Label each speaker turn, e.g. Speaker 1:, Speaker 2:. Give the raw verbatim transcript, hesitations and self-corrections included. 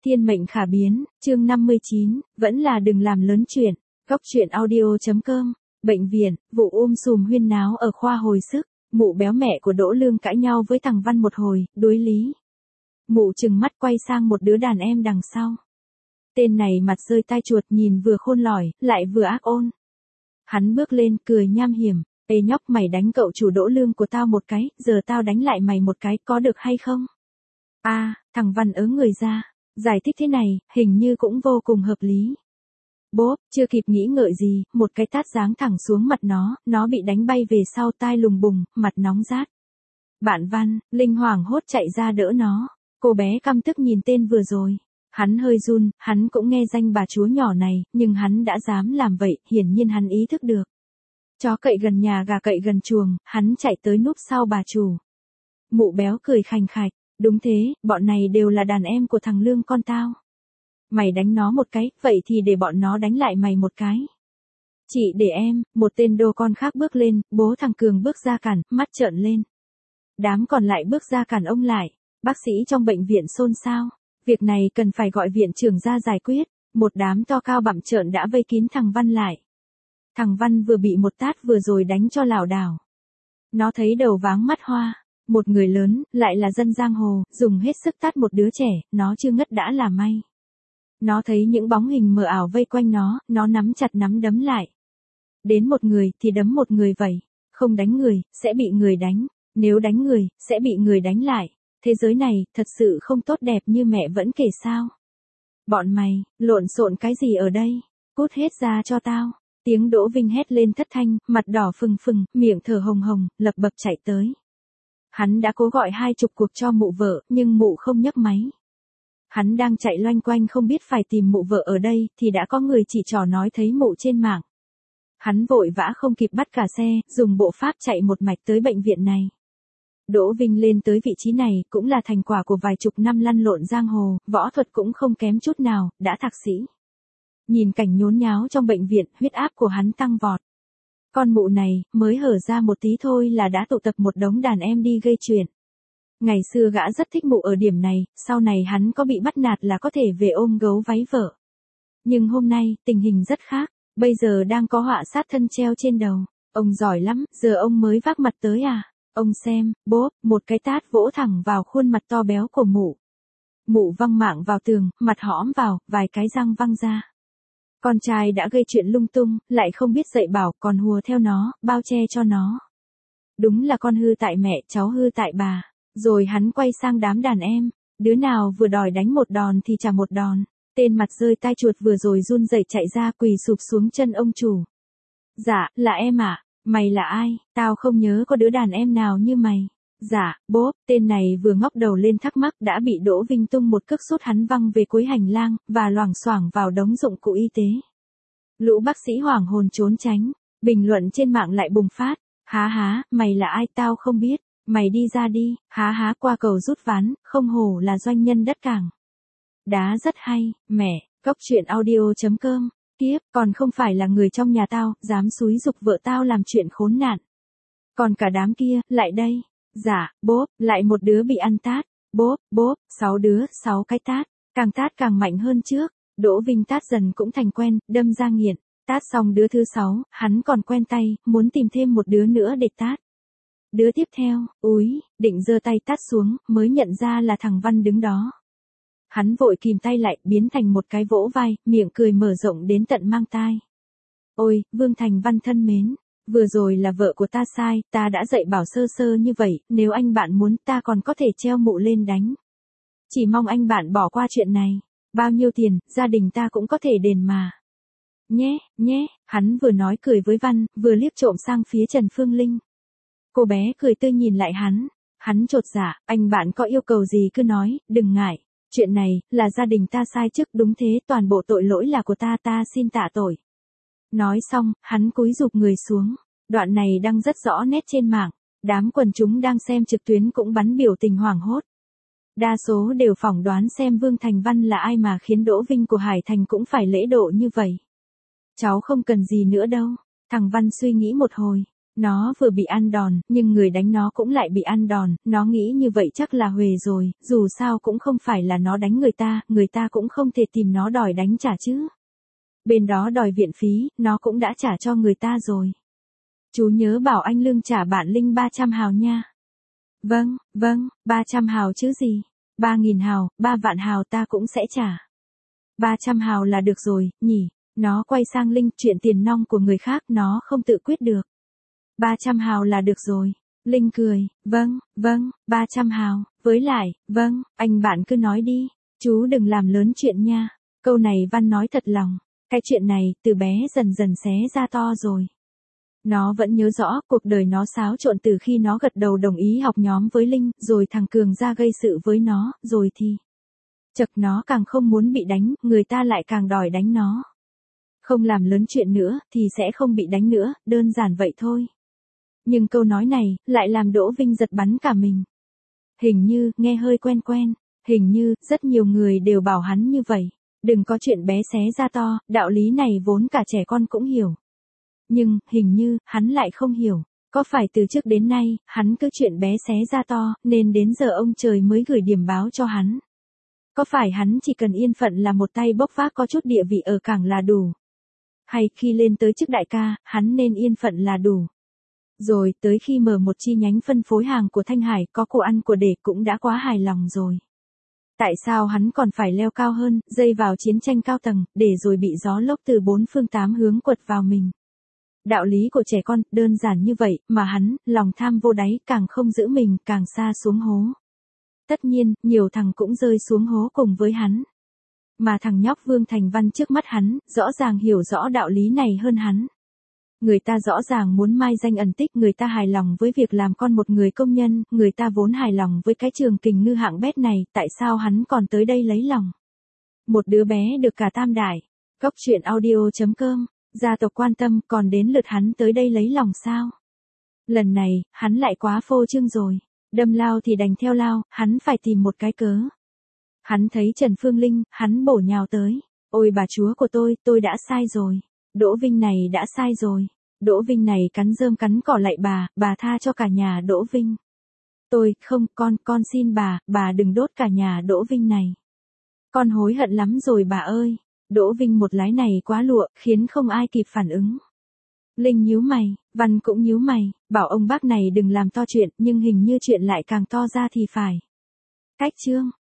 Speaker 1: Thiên mệnh khả biến, chương năm mươi chín, vẫn là đừng làm lớn chuyện. Góc truyện audio.com. Bệnh viện, vụ um sùm huyên náo ở khoa hồi sức, mụ béo mẹ của Đỗ Lương cãi nhau với thằng Văn một hồi, đối lý. Mụ trừng mắt quay sang một đứa đàn em đằng sau. Tên này mặt rơi tai chuột, nhìn vừa khôn lỏi, lại vừa ác ôn. Hắn bước lên, cười nham hiểm, ê nhóc, mày đánh cậu chủ Đỗ Lương của tao một cái, giờ tao đánh lại mày một cái, có được hay không? A, à, thằng Văn ớ người ra, giải thích thế này, hình như cũng vô cùng hợp lý. Bốp, chưa kịp nghĩ ngợi gì, một cái tát giáng thẳng xuống mặt nó, nó bị đánh bay về sau, tai lùng bùng, mặt nóng rát. Bạn Văn, Linh hoảng hốt chạy ra đỡ nó, cô bé căm tức nhìn tên vừa rồi. Hắn hơi run, hắn cũng nghe danh bà chúa nhỏ này, nhưng hắn đã dám làm vậy, hiển nhiên hắn ý thức được. Chó cậy gần nhà gà cậy gần chuồng, hắn chạy tới núp sau bà chủ. Mụ béo cười khành khạch, đúng thế, bọn này đều là đàn em của thằng Lương con tao. Mày đánh nó một cái, vậy thì để bọn nó đánh lại mày một cái. Chị để em, một tên đô con khác bước lên, bố thằng Cường bước ra cản, mắt trợn lên. Đám còn lại bước ra cản ông lại, bác sĩ trong bệnh viện xôn xao. Việc này cần phải gọi viện trưởng ra giải quyết, một đám to cao bặm trợn đã vây kín thằng Văn lại. Thằng Văn vừa bị một tát vừa rồi đánh cho lảo đảo. Nó thấy đầu váng mắt hoa, một người lớn, lại là dân giang hồ, dùng hết sức tát một đứa trẻ, nó chưa ngất đã là may. Nó thấy những bóng hình mờ ảo vây quanh nó, nó nắm chặt nắm đấm lại. Đến một người thì đấm một người vậy, không đánh người, sẽ bị người đánh, nếu đánh người, sẽ bị người đánh lại. Thế giới này, thật sự không tốt đẹp như mẹ vẫn kể sao. Bọn mày, lộn xộn cái gì ở đây? Cút hết ra cho tao. Tiếng Đỗ Vinh hét lên thất thanh, mặt đỏ phừng phừng, miệng thở hồng hồng, lập bập chạy tới. Hắn đã cố gọi hai chục cuộc cho mụ vợ, nhưng mụ không nhấc máy. Hắn đang chạy loanh quanh không biết phải tìm mụ vợ ở đây, thì đã có người chỉ trò nói thấy mụ trên mạng. Hắn vội vã không kịp bắt cả xe, dùng bộ pháp chạy một mạch tới bệnh viện này. Đỗ Vinh lên tới vị trí này cũng là thành quả của vài chục năm lăn lộn giang hồ, võ thuật cũng không kém chút nào, đã thạc sĩ. Nhìn cảnh nhốn nháo trong bệnh viện, huyết áp của hắn tăng vọt. Con mụ này, mới hở ra một tí thôi là đã tụ tập một đống đàn em đi gây chuyện. Ngày xưa gã rất thích mụ ở điểm này, sau này hắn có bị bắt nạt là có thể về ôm gấu váy vợ. Nhưng hôm nay, tình hình rất khác, bây giờ đang có họa sát thân treo trên đầu. Ông giỏi lắm, giờ ông mới vác mặt tới à? Ông xem, bốp, một cái tát vỗ thẳng vào khuôn mặt to béo của mụ. Mụ văng mạng vào tường, mặt hõm vào, vài cái răng văng ra. Con trai đã gây chuyện lung tung, lại không biết dạy bảo, còn hùa theo nó, bao che cho nó. Đúng là con hư tại mẹ, cháu hư tại bà. Rồi hắn quay sang đám đàn em, đứa nào vừa đòi đánh một đòn thì trả một đòn. Tên mặt rơi tai chuột vừa rồi run rẩy chạy ra quỳ sụp xuống chân ông chủ. Dạ, là em ạ. À? Mày là ai? Tao không nhớ có đứa đàn em nào như mày. Dạ, bốp, tên này vừa ngóc đầu lên thắc mắc đã bị Đỗ Vinh tung một cước sút hắn văng về cuối hành lang, và loảng xoảng vào đống dụng cụ y tế. Lũ bác sĩ hoảng hồn trốn tránh, bình luận trên mạng lại bùng phát. Há há, mày là ai tao không biết, mày đi ra đi, há há qua cầu rút ván, không hổ là doanh nhân đất cảng. Đá rất hay, mẹ, góc truyện audio.com. Tiếp, còn không phải là người trong nhà tao, dám xúi giục vợ tao làm chuyện khốn nạn. Còn cả đám kia, lại đây. Dạ, bốp, lại một đứa bị ăn tát. Bốp, bốp, sáu đứa, sáu cái tát. Càng tát càng mạnh hơn trước. Đỗ Vinh tát dần cũng thành quen, đâm ra nghiện. Tát xong đứa thứ sáu, hắn còn quen tay, muốn tìm thêm một đứa nữa để tát. Đứa tiếp theo, úi, định giơ tay tát xuống, mới nhận ra là thằng Văn đứng đó. Hắn vội kìm tay lại, biến thành một cái vỗ vai, miệng cười mở rộng đến tận mang tai. Ôi, Vương Thành Văn thân mến, vừa rồi là vợ của ta sai, ta đã dạy bảo sơ sơ như vậy, nếu anh bạn muốn ta còn có thể treo mụ lên đánh. Chỉ mong anh bạn bỏ qua chuyện này, bao nhiêu tiền, gia đình ta cũng có thể đền mà. Nhé, nhé, hắn vừa nói cười với Văn, vừa liếc trộm sang phía Trần Phương Linh. Cô bé cười tươi nhìn lại hắn, hắn chột dạ, anh bạn có yêu cầu gì cứ nói, đừng ngại. Chuyện này, là gia đình ta sai trước, đúng thế, toàn bộ tội lỗi là của ta, ta xin tạ tội. Nói xong, hắn cúi rụp người xuống. Đoạn này đăng rất rõ nét trên mạng. Đám quần chúng đang xem trực tuyến cũng bắn biểu tình hoảng hốt. Đa số đều phỏng đoán xem Vương Thành Văn là ai mà khiến Đỗ Vinh của Hải Thành cũng phải lễ độ như vậy. Cháu không cần gì nữa đâu. Thằng Văn suy nghĩ một hồi. Nó vừa bị ăn đòn, nhưng người đánh nó cũng lại bị ăn đòn, nó nghĩ như vậy chắc là huề rồi, dù sao cũng không phải là nó đánh người ta, người ta cũng không thể tìm nó đòi đánh trả chứ. Bên đó đòi viện phí, nó cũng đã trả cho người ta rồi. Chú nhớ bảo anh Lương trả bạn Linh ba trăm hào nha. Vâng, vâng, ba trăm hào chứ gì. ba nghìn hào, ba vạn hào ta cũng sẽ trả. ba trăm hào là được rồi, nhỉ. Nó quay sang Linh, chuyện tiền nong của người khác nó không tự quyết được. ba trăm hào là được rồi. Linh cười, vâng, vâng, ba trăm hào, với lại, vâng, anh bạn cứ nói đi, chú đừng làm lớn chuyện nha. Câu này Văn nói thật lòng, cái chuyện này, từ bé dần dần xé ra to rồi. Nó vẫn nhớ rõ, cuộc đời nó xáo trộn từ khi nó gật đầu đồng ý học nhóm với Linh, rồi thằng Cường ra gây sự với nó, rồi thì... Chật nó càng không muốn bị đánh, người ta lại càng đòi đánh nó. Không làm lớn chuyện nữa, thì sẽ không bị đánh nữa, đơn giản vậy thôi. Nhưng câu nói này, lại làm Đỗ Vinh giật bắn cả mình. Hình như, nghe hơi quen quen, hình như, rất nhiều người đều bảo hắn như vậy. Đừng có chuyện bé xé ra to, đạo lý này vốn cả trẻ con cũng hiểu. Nhưng, hình như, hắn lại không hiểu. Có phải từ trước đến nay, hắn cứ chuyện bé xé ra to, nên đến giờ ông trời mới gửi điểm báo cho hắn. Có phải hắn chỉ cần yên phận là một tay bốc vác có chút địa vị ở cảng là đủ? Hay khi lên tới chức đại ca, hắn nên yên phận là đủ? Rồi, tới khi mở một chi nhánh phân phối hàng của Thanh Hải, có của ăn của để cũng đã quá hài lòng rồi. Tại sao hắn còn phải leo cao hơn, dây vào chiến tranh cao tầng, để rồi bị gió lốc từ bốn phương tám hướng quật vào mình? Đạo lý của trẻ con, đơn giản như vậy, mà hắn, lòng tham vô đáy, càng không giữ mình, càng xa xuống hố. Tất nhiên, nhiều thằng cũng rơi xuống hố cùng với hắn. Mà thằng nhóc Vương Thành Văn trước mắt hắn, rõ ràng hiểu rõ đạo lý này hơn hắn. Người ta rõ ràng muốn mai danh ẩn tích, người ta hài lòng với việc làm con một người công nhân, người ta vốn hài lòng với cái trường kình ngư hạng bét này, tại sao hắn còn tới đây lấy lòng? Một đứa bé được cả tam đại. Góc truyện audio chấm com, gia tộc quan tâm, còn đến lượt hắn tới đây lấy lòng sao? Lần này, hắn lại quá phô trương rồi. Đâm lao thì đành theo lao, hắn phải tìm một cái cớ. Hắn thấy Trần Phương Linh, hắn bổ nhào tới. Ôi bà chúa của tôi, tôi đã sai rồi. Đỗ Vinh này đã sai rồi. Đỗ Vinh này cắn rơm cắn cỏ lạy bà, bà tha cho cả nhà Đỗ Vinh. Tôi, không, con, con xin bà, bà đừng đốt cả nhà Đỗ Vinh này. Con hối hận lắm rồi bà ơi. Đỗ Vinh một lái này quá lụa, khiến không ai kịp phản ứng. Linh nhíu mày, Văn cũng nhíu mày, bảo ông bác này đừng làm to chuyện, nhưng hình như chuyện lại càng to ra thì phải. Cách chương